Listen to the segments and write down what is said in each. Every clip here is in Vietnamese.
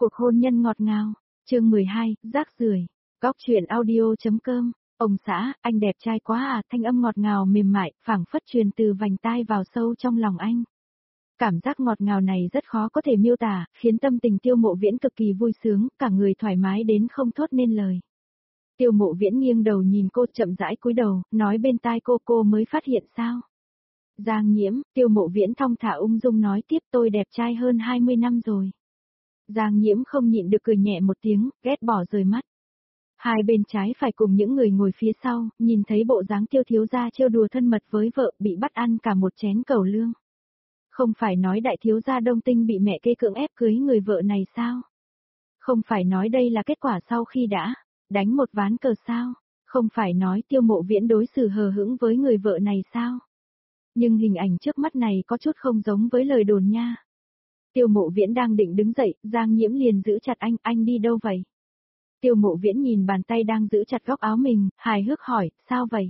Cuộc hôn nhân ngọt ngào, chương 12, rác rưởi. Góc truyện audio.com. Ông xã, anh đẹp trai quá à, thanh âm ngọt ngào mềm mại, phảng phất truyền từ vành tai vào sâu trong lòng anh. Cảm giác ngọt ngào này rất khó có thể miêu tả, khiến tâm tình Tiêu Mộ Viễn cực kỳ vui sướng, cả người thoải mái đến không thốt nên lời. Tiêu Mộ Viễn nghiêng đầu nhìn cô, chậm rãi cúi đầu, nói bên tai cô mới phát hiện sao? Giang Nhiễm, Tiêu Mộ Viễn thong thả ung dung nói tiếp, tôi đẹp trai hơn 20 năm rồi. Giang Nhiễm không nhịn được cười nhẹ một tiếng, ghét bỏ rời mắt. Hai bên trái phải cùng những người ngồi phía sau, nhìn thấy bộ dáng Tiêu thiếu gia trêu đùa thân mật với vợ, bị bắt ăn cả một chén cẩu lương. Không phải nói đại thiếu gia Đông Tinh bị mẹ kê cưỡng ép cưới người vợ này sao? Không phải nói đây là kết quả sau khi đã đánh một ván cờ sao? Không phải nói Tiêu Mộ Viễn đối xử hờ hững với người vợ này sao? Nhưng hình ảnh trước mắt này có chút không giống với lời đồn nha. Tiêu Mộ Viễn đang định đứng dậy, Giang Nhiễm liền giữ chặt anh đi đâu vậy? Tiêu Mộ Viễn nhìn bàn tay đang giữ chặt góc áo mình, hài hước hỏi, sao vậy?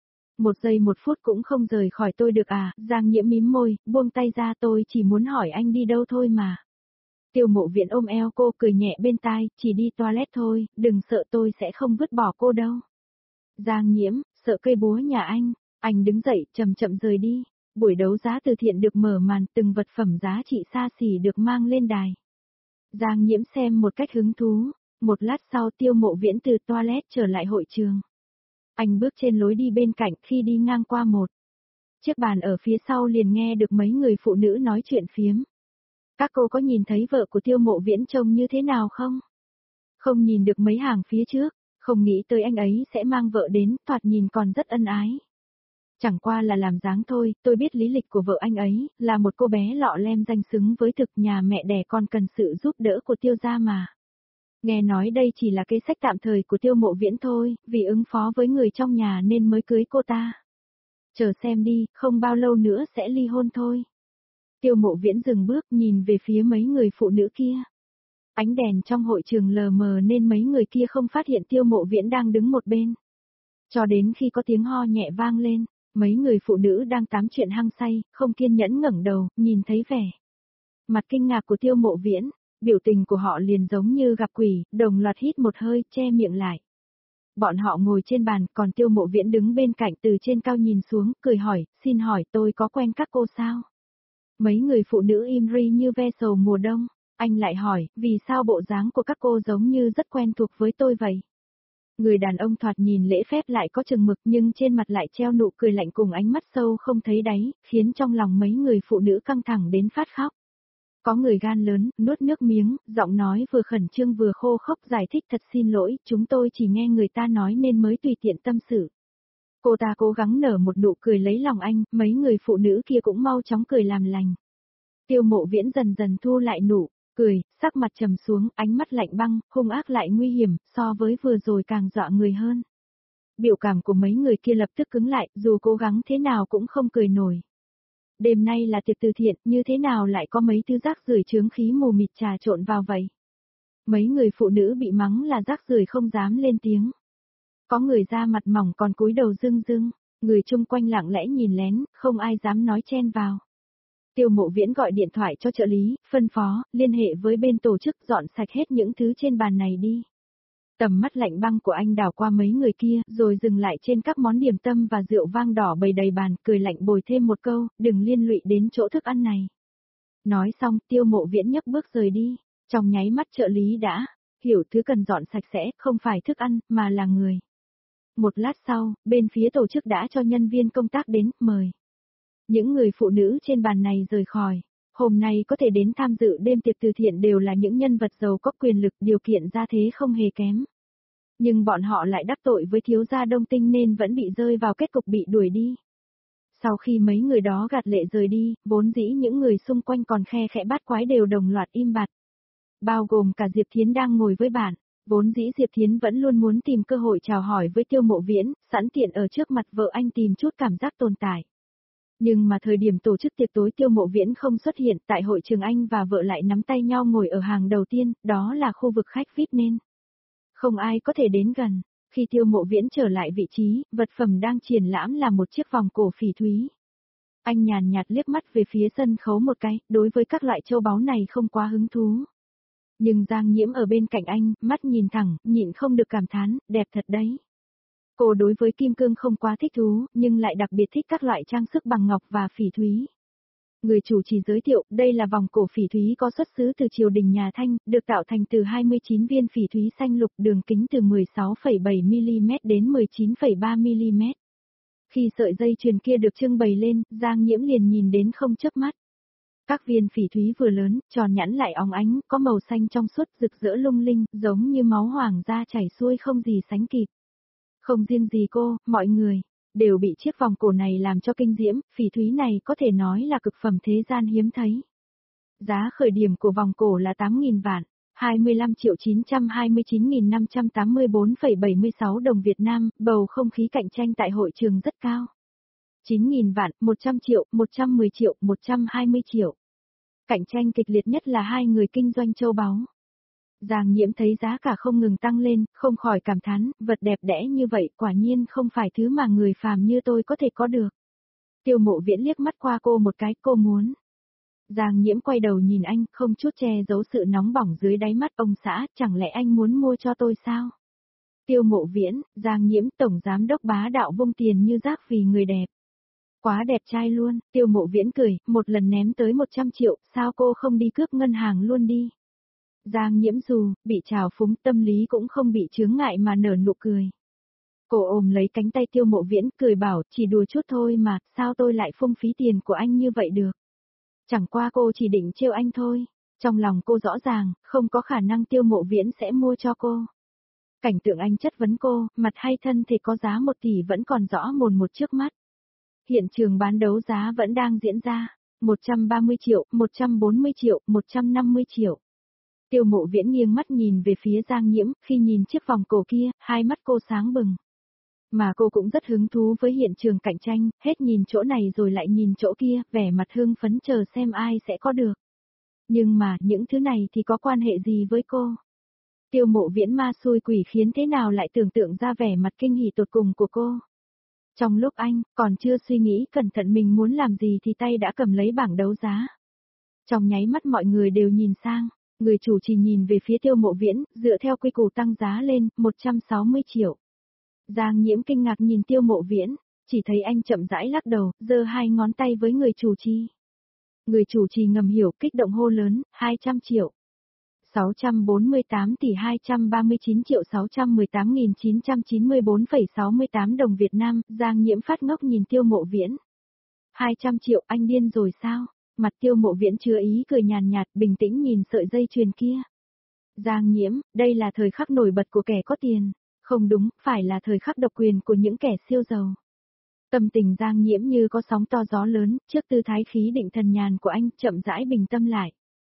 1 giây 1 phút cũng không rời khỏi tôi được à? Giang Nhiễm mím môi, buông tay ra, tôi chỉ muốn hỏi anh đi đâu thôi mà. Tiêu Mộ Viễn ôm eo cô, cười nhẹ bên tai, chỉ đi toilet thôi, đừng sợ, tôi sẽ không vứt bỏ cô đâu. Giang Nhiễm, sợ cây búa nhà anh đứng dậy, chậm chậm rời đi. Buổi đấu giá từ thiện được mở màn, từng vật phẩm giá trị xa xỉ được mang lên đài. Giang Nhiễm xem một cách hứng thú. Một lát sau Tiêu Mộ Viễn từ toilet trở lại hội trường. Anh bước trên lối đi bên cạnh, khi đi ngang qua một chiếc bàn ở phía sau liền nghe được mấy người phụ nữ nói chuyện phiếm. Các cô có nhìn thấy vợ của Tiêu Mộ Viễn trông như thế nào không? Không nhìn được mấy hàng phía trước, không nghĩ tới anh ấy sẽ mang vợ đến, thoạt nhìn còn rất ân ái. Chẳng qua là làm dáng thôi, tôi biết lý lịch của vợ anh ấy, là một cô bé lọ lem danh xứng với thực, nhà mẹ đẻ còn cần sự giúp đỡ của Tiêu gia mà. Nghe nói đây chỉ là kế sách tạm thời của Tiêu Mộ Viễn thôi, vì ứng phó với người trong nhà nên mới cưới cô ta. Chờ xem đi, không bao lâu nữa sẽ ly hôn thôi. Tiêu Mộ Viễn dừng bước, nhìn về phía mấy người phụ nữ kia. Ánh đèn trong hội trường lờ mờ nên mấy người kia không phát hiện Tiêu Mộ Viễn đang đứng một bên. Cho đến khi có tiếng ho nhẹ vang lên, mấy người phụ nữ đang tám chuyện hăng say, không kiên nhẫn ngẩng đầu, nhìn thấy vẻ mặt kinh ngạc của Tiêu Mộ Viễn. Biểu tình của họ liền giống như gặp quỷ, đồng loạt hít một hơi, che miệng lại. Bọn họ ngồi trên bàn, còn Tiêu Mộ Viễn đứng bên cạnh từ trên cao nhìn xuống, cười hỏi, xin hỏi tôi có quen các cô sao? Mấy người phụ nữ im ri như ve sầu mùa đông. Anh lại hỏi, vì sao bộ dáng của các cô giống như rất quen thuộc với tôi vậy? Người đàn ông thoạt nhìn lễ phép lại có chừng mực nhưng trên mặt lại treo nụ cười lạnh cùng ánh mắt sâu không thấy đáy, khiến trong lòng mấy người phụ nữ căng thẳng đến phát khóc. Có người gan lớn, nuốt nước miếng, giọng nói vừa khẩn trương vừa khô khốc giải thích, thật xin lỗi, chúng tôi chỉ nghe người ta nói nên mới tùy tiện tâm sự. Cô ta cố gắng nở một nụ cười lấy lòng anh, mấy người phụ nữ kia cũng mau chóng cười làm lành. Tiêu Mộ Viễn dần dần thu lại nụ cười, sắc mặt trầm xuống, ánh mắt lạnh băng, hung ác lại nguy hiểm, so với vừa rồi càng dọa người hơn. Biểu cảm của mấy người kia lập tức cứng lại, dù cố gắng thế nào cũng không cười nổi. Đêm nay là tiệc từ thiện, như thế nào lại có mấy thứ rác rưởi chướng khí mù mịt trà trộn vào vậy? Mấy người phụ nữ bị mắng là rác rưởi không dám lên tiếng. Có người da mặt mỏng còn cúi đầu rưng rưng, người chung quanh lặng lẽ nhìn lén, không ai dám nói chen vào. Tiêu Mộ Viễn gọi điện thoại cho trợ lý, phân phó, liên hệ với bên tổ chức dọn sạch hết những thứ trên bàn này đi. Tầm mắt lạnh băng của anh đảo qua mấy người kia, rồi dừng lại trên các món điểm tâm và rượu vang đỏ bày đầy bàn, cười lạnh bồi thêm một câu, đừng liên lụy đến chỗ thức ăn này. Nói xong, Tiêu Mộ Viễn nhấc bước rời đi, trong nháy mắt trợ lý đã hiểu thứ cần dọn sạch sẽ, không phải thức ăn, mà là người. Một lát sau, bên phía tổ chức đã cho nhân viên công tác đến, mời. Những người phụ nữ trên bàn này rời khỏi. Hôm nay có thể đến tham dự đêm tiệc từ thiện đều là những nhân vật giàu có quyền lực, điều kiện gia thế không hề kém. Nhưng bọn họ lại đắc tội với thiếu gia Đông Tinh nên vẫn bị rơi vào kết cục bị đuổi đi. Sau khi mấy người đó gạt lệ rời đi, vốn dĩ những người xung quanh còn khe khẽ bát quái đều đồng loạt im bặt. Bao gồm cả Diệp Thiến đang ngồi với bạn. Vốn dĩ Diệp Thiến vẫn luôn muốn tìm cơ hội chào hỏi với Tiêu Mộ Viễn, sẵn tiện ở trước mặt vợ anh tìm chút cảm giác tồn tại. Nhưng mà thời điểm tổ chức tiệc tối Tiêu Mộ Viễn không xuất hiện, tại hội trường anh và vợ lại nắm tay nhau ngồi ở hàng đầu tiên, đó là khu vực khách VIP nên không ai có thể đến gần. Khi Tiêu Mộ Viễn trở lại vị trí, vật phẩm đang triển lãm là một chiếc vòng cổ phỉ thúy. Anh nhàn nhạt liếc mắt về phía sân khấu một cái, đối với các loại châu báu này không quá hứng thú. Nhưng Giang Nhiễm ở bên cạnh anh, mắt nhìn thẳng, nhịn không được cảm thán, đẹp thật đấy. Cô đối với kim cương không quá thích thú, nhưng lại đặc biệt thích các loại trang sức bằng ngọc và phỉ thúy. Người chủ trì giới thiệu, đây là vòng cổ phỉ thúy có xuất xứ từ triều đình nhà Thanh, được tạo thành từ 29 viên phỉ thúy xanh lục, đường kính từ 16,7mm đến 19,3mm. Khi sợi dây chuyền kia được trưng bày lên, Giang Nhiễm liền nhìn đến không chớp mắt. Các viên phỉ thúy vừa lớn, tròn nhẵn lại óng ánh, có màu xanh trong suốt rực rỡ lung linh, giống như máu hoàng gia chảy xuôi không gì sánh kịp. Không riêng gì cô, mọi người đều bị chiếc vòng cổ này làm cho kinh diễm, phỉ thúy này có thể nói là cực phẩm thế gian hiếm thấy. Giá khởi điểm của vòng cổ là 8.000 vạn, 25.929.584,76 đồng Việt Nam, bầu không khí cạnh tranh tại hội trường rất cao. 9.000 vạn, 100 triệu, 110 triệu, 120 triệu. Cạnh tranh kịch liệt nhất là hai người kinh doanh châu báu. Giang Nhiễm thấy giá cả không ngừng tăng lên, không khỏi cảm thán, vật đẹp đẽ như vậy quả nhiên không phải thứ mà người phàm như tôi có thể có được. Tiêu Mộ Viễn liếc mắt qua cô một cái, cô muốn. Giang Nhiễm quay đầu nhìn anh, không chút che giấu sự nóng bỏng dưới đáy mắt. Ông xã, chẳng lẽ anh muốn mua cho tôi sao? Tiêu Mộ Viễn, Giang Nhiễm tổng giám đốc bá đạo vung tiền như rác vì người đẹp. Quá đẹp trai luôn, Tiêu Mộ Viễn cười, một lần ném tới 100 triệu, sao cô không đi cướp ngân hàng luôn đi? Giang Nhiễm dù bị trào phúng, tâm lý cũng không bị chướng ngại mà nở nụ cười. Cô ôm lấy cánh tay Tiêu Mộ Viễn, cười bảo, chỉ đùa chút thôi mà, sao tôi lại phung phí tiền của anh như vậy được? Chẳng qua cô chỉ định trêu anh thôi. Trong lòng cô rõ ràng, không có khả năng Tiêu Mộ Viễn sẽ mua cho cô. Cảnh tượng anh chất vấn cô, mặt hay thân thể có giá 1 tỷ vẫn còn rõ mồn một trước mắt. Hiện trường bán đấu giá vẫn đang diễn ra. 130 triệu, 140 triệu, 150 triệu. Tiêu Mộ Viễn nghiêng mắt nhìn về phía Giang Nhiễm, khi nhìn chiếc vòng cổ kia, hai mắt cô sáng bừng. Mà cô cũng rất hứng thú với hiện trường cạnh tranh, hết nhìn chỗ này rồi lại nhìn chỗ kia, vẻ mặt hưng phấn chờ xem ai sẽ có được. Nhưng mà, những thứ này thì có quan hệ gì với cô? Tiêu Mộ Viễn ma xui quỷ khiến thế nào lại tưởng tượng ra vẻ mặt kinh hỉ tột cùng của cô? Trong lúc anh còn chưa suy nghĩ cẩn thận mình muốn làm gì thì tay đã cầm lấy bảng đấu giá. Trong nháy mắt mọi người đều nhìn sang. Người chủ trì nhìn về phía Tiêu Mộ Viễn, dựa theo quy củ tăng giá lên, 160 triệu. Giang Nhiễm kinh ngạc nhìn Tiêu Mộ Viễn, chỉ thấy anh chậm rãi lắc đầu, giơ hai ngón tay với người chủ trì. Người chủ trì ngầm hiểu, kích động hô lớn, 200 triệu. 648 tỷ 239 triệu 618.994,68 đồng Việt Nam, Giang Nhiễm phát ngốc nhìn Tiêu Mộ Viễn. 200 triệu, anh điên rồi sao? Mặt Tiêu Mộ Viễn chứa ý cười nhàn nhạt, bình tĩnh nhìn sợi dây chuyền kia. Giang Nhiễm, đây là thời khắc nổi bật của kẻ có tiền. Không đúng, phải là thời khắc độc quyền của những kẻ siêu giàu. Tâm tình Giang Nhiễm như có sóng to gió lớn, trước tư thái khí định thần nhàn của anh, chậm rãi bình tâm lại.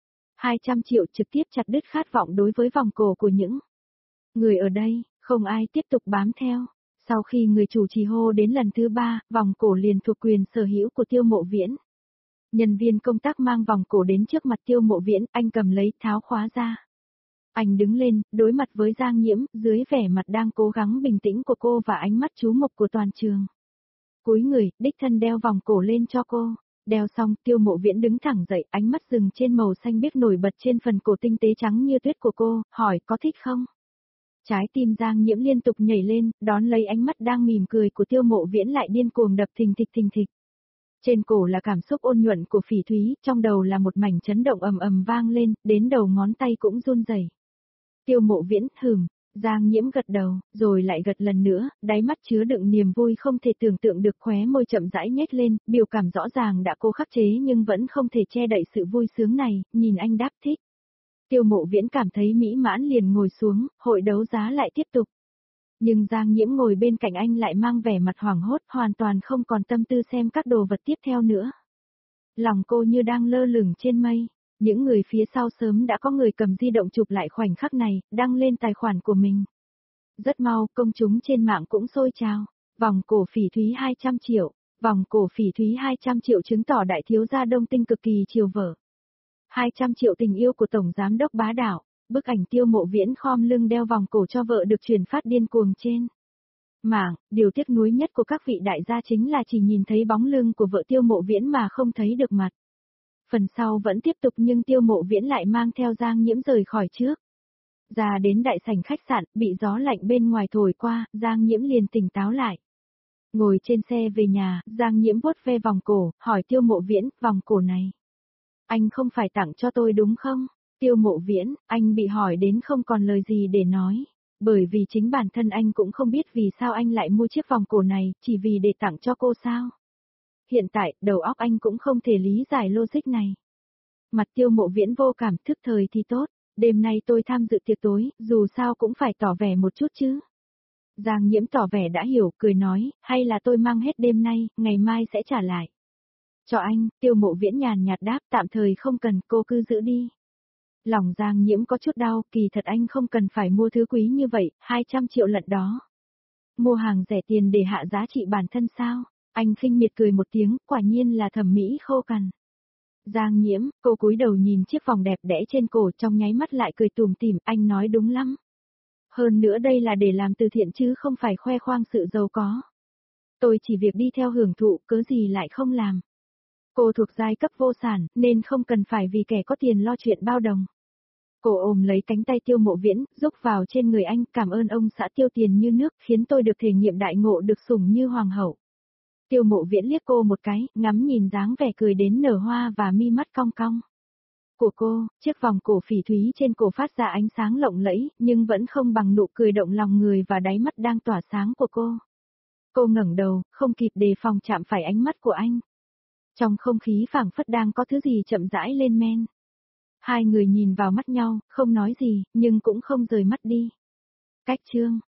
200 triệu trực tiếp chặt đứt khát vọng đối với vòng cổ của những người ở đây, không ai tiếp tục bám theo. Sau khi người chủ trì hô đến lần thứ 3, vòng cổ liền thuộc quyền sở hữu của Tiêu Mộ Viễn. Nhân viên công tác mang vòng cổ đến trước mặt Tiêu Mộ Viễn, anh cầm lấy, tháo khóa ra. Anh đứng lên, đối mặt với Giang Nhiễm, dưới vẻ mặt đang cố gắng bình tĩnh của cô và ánh mắt chú mục của toàn trường. Cúi người, đích thân đeo vòng cổ lên cho cô. Đeo xong, Tiêu Mộ Viễn đứng thẳng dậy, ánh mắt dừng trên màu xanh biếc nổi bật trên phần cổ tinh tế trắng như tuyết của cô, hỏi có thích không? Trái tim Giang Nhiễm liên tục nhảy lên, đón lấy ánh mắt đang mỉm cười của Tiêu Mộ Viễn lại điên cuồng đập thình thịch thình thịch. Trên cổ là cảm xúc ôn nhuận của phỉ thúy, trong đầu là một mảnh chấn động ầm ầm vang lên, đến đầu ngón tay cũng run rẩy. Tiêu Mộ Viễn, Giang Nhiễm gật đầu, rồi lại gật lần nữa, đáy mắt chứa đựng niềm vui không thể tưởng tượng được, khóe môi chậm rãi nhếch lên, biểu cảm rõ ràng đã cố khắc chế nhưng vẫn không thể che đậy sự vui sướng này, nhìn anh đáp thích. Tiêu Mộ Viễn cảm thấy mỹ mãn liền ngồi xuống, hội đấu giá lại tiếp tục. Nhưng Giang Nhiễm ngồi bên cạnh anh lại mang vẻ mặt hoảng hốt, hoàn toàn không còn tâm tư xem các đồ vật tiếp theo nữa. Lòng cô như đang lơ lửng trên mây. Những người phía sau sớm đã có người cầm di động chụp lại khoảnh khắc này, đăng lên tài khoản của mình. Rất mau, công chúng trên mạng cũng sôi trào. Vòng cổ phỉ thúy 200 triệu. Vòng cổ phỉ thúy 200 triệu chứng tỏ đại thiếu gia Đông Tinh cực kỳ chiều vợ. 200 triệu tình yêu của Tổng Giám đốc bá đạo. Bức ảnh Tiêu Mộ Viễn khom lưng đeo vòng cổ cho vợ được truyền phát điên cuồng trên mạng. Điều tiếc nuối nhất của các vị đại gia chính là chỉ nhìn thấy bóng lưng của vợ Tiêu Mộ Viễn mà không thấy được mặt. Phần sau vẫn tiếp tục nhưng Tiêu Mộ Viễn lại mang theo Giang Nhiễm rời khỏi trước. Ra đến đại sảnh khách sạn, bị gió lạnh bên ngoài thổi qua, Giang Nhiễm liền tỉnh táo lại. Ngồi trên xe về nhà, Giang Nhiễm vuốt ve vòng cổ, hỏi Tiêu Mộ Viễn, vòng cổ này. Anh không phải tặng cho tôi đúng không? Tiêu Mộ Viễn, anh bị hỏi đến không còn lời gì để nói. Bởi vì chính bản thân anh cũng không biết vì sao anh lại mua chiếc vòng cổ này, chỉ vì để tặng cho cô sao. Hiện tại, đầu óc anh cũng không thể lý giải logic này. Mặt Tiêu Mộ Viễn vô cảm, thức thời thì tốt. Đêm nay tôi tham dự tiệc tối, dù sao cũng phải tỏ vẻ một chút chứ. Giang Nhiễm tỏ vẻ đã hiểu, cười nói, hay là tôi mang hết đêm nay, ngày mai sẽ trả lại. Cho anh, Tiêu Mộ Viễn nhàn nhạt đáp, tạm thời không cần, cô cứ giữ đi. Lòng Giang Nhiễm có chút đau, kỳ thật anh không cần phải mua thứ quý như vậy, 200 triệu lận đó. Mua hàng rẻ tiền để hạ giá trị bản thân sao? Anh khinh miệt cười một tiếng, quả nhiên là thẩm mỹ khô cằn. Giang Nhiễm, cô cúi đầu nhìn chiếc vòng đẹp đẽ trên cổ, trong nháy mắt lại cười tủm tỉm, anh nói đúng lắm. Hơn nữa đây là để làm từ thiện chứ không phải khoe khoang sự giàu có. Tôi chỉ việc đi theo hưởng thụ, cớ gì lại không làm. Cô thuộc giai cấp vô sản, nên không cần phải vì kẻ có tiền lo chuyện bao đồng. Cô ôm lấy cánh tay Tiêu Mộ Viễn, rúc vào trên người anh, cảm ơn ông xã tiêu tiền như nước, khiến tôi được thể nghiệm đại ngộ được sủng như hoàng hậu. Tiêu Mộ Viễn liếc cô một cái, ngắm nhìn dáng vẻ cười đến nở hoa và mi mắt cong cong. Của cô, chiếc vòng cổ phỉ thúy trên cổ phát ra ánh sáng lộng lẫy, nhưng vẫn không bằng nụ cười động lòng người và đáy mắt đang tỏa sáng của cô. Cô ngẩng đầu, không kịp đề phòng chạm phải ánh mắt của anh. Trong không khí phảng phất đang có thứ gì chậm rãi lên men. Hai người nhìn vào mắt nhau, không nói gì, nhưng cũng không rời mắt đi. Cách chương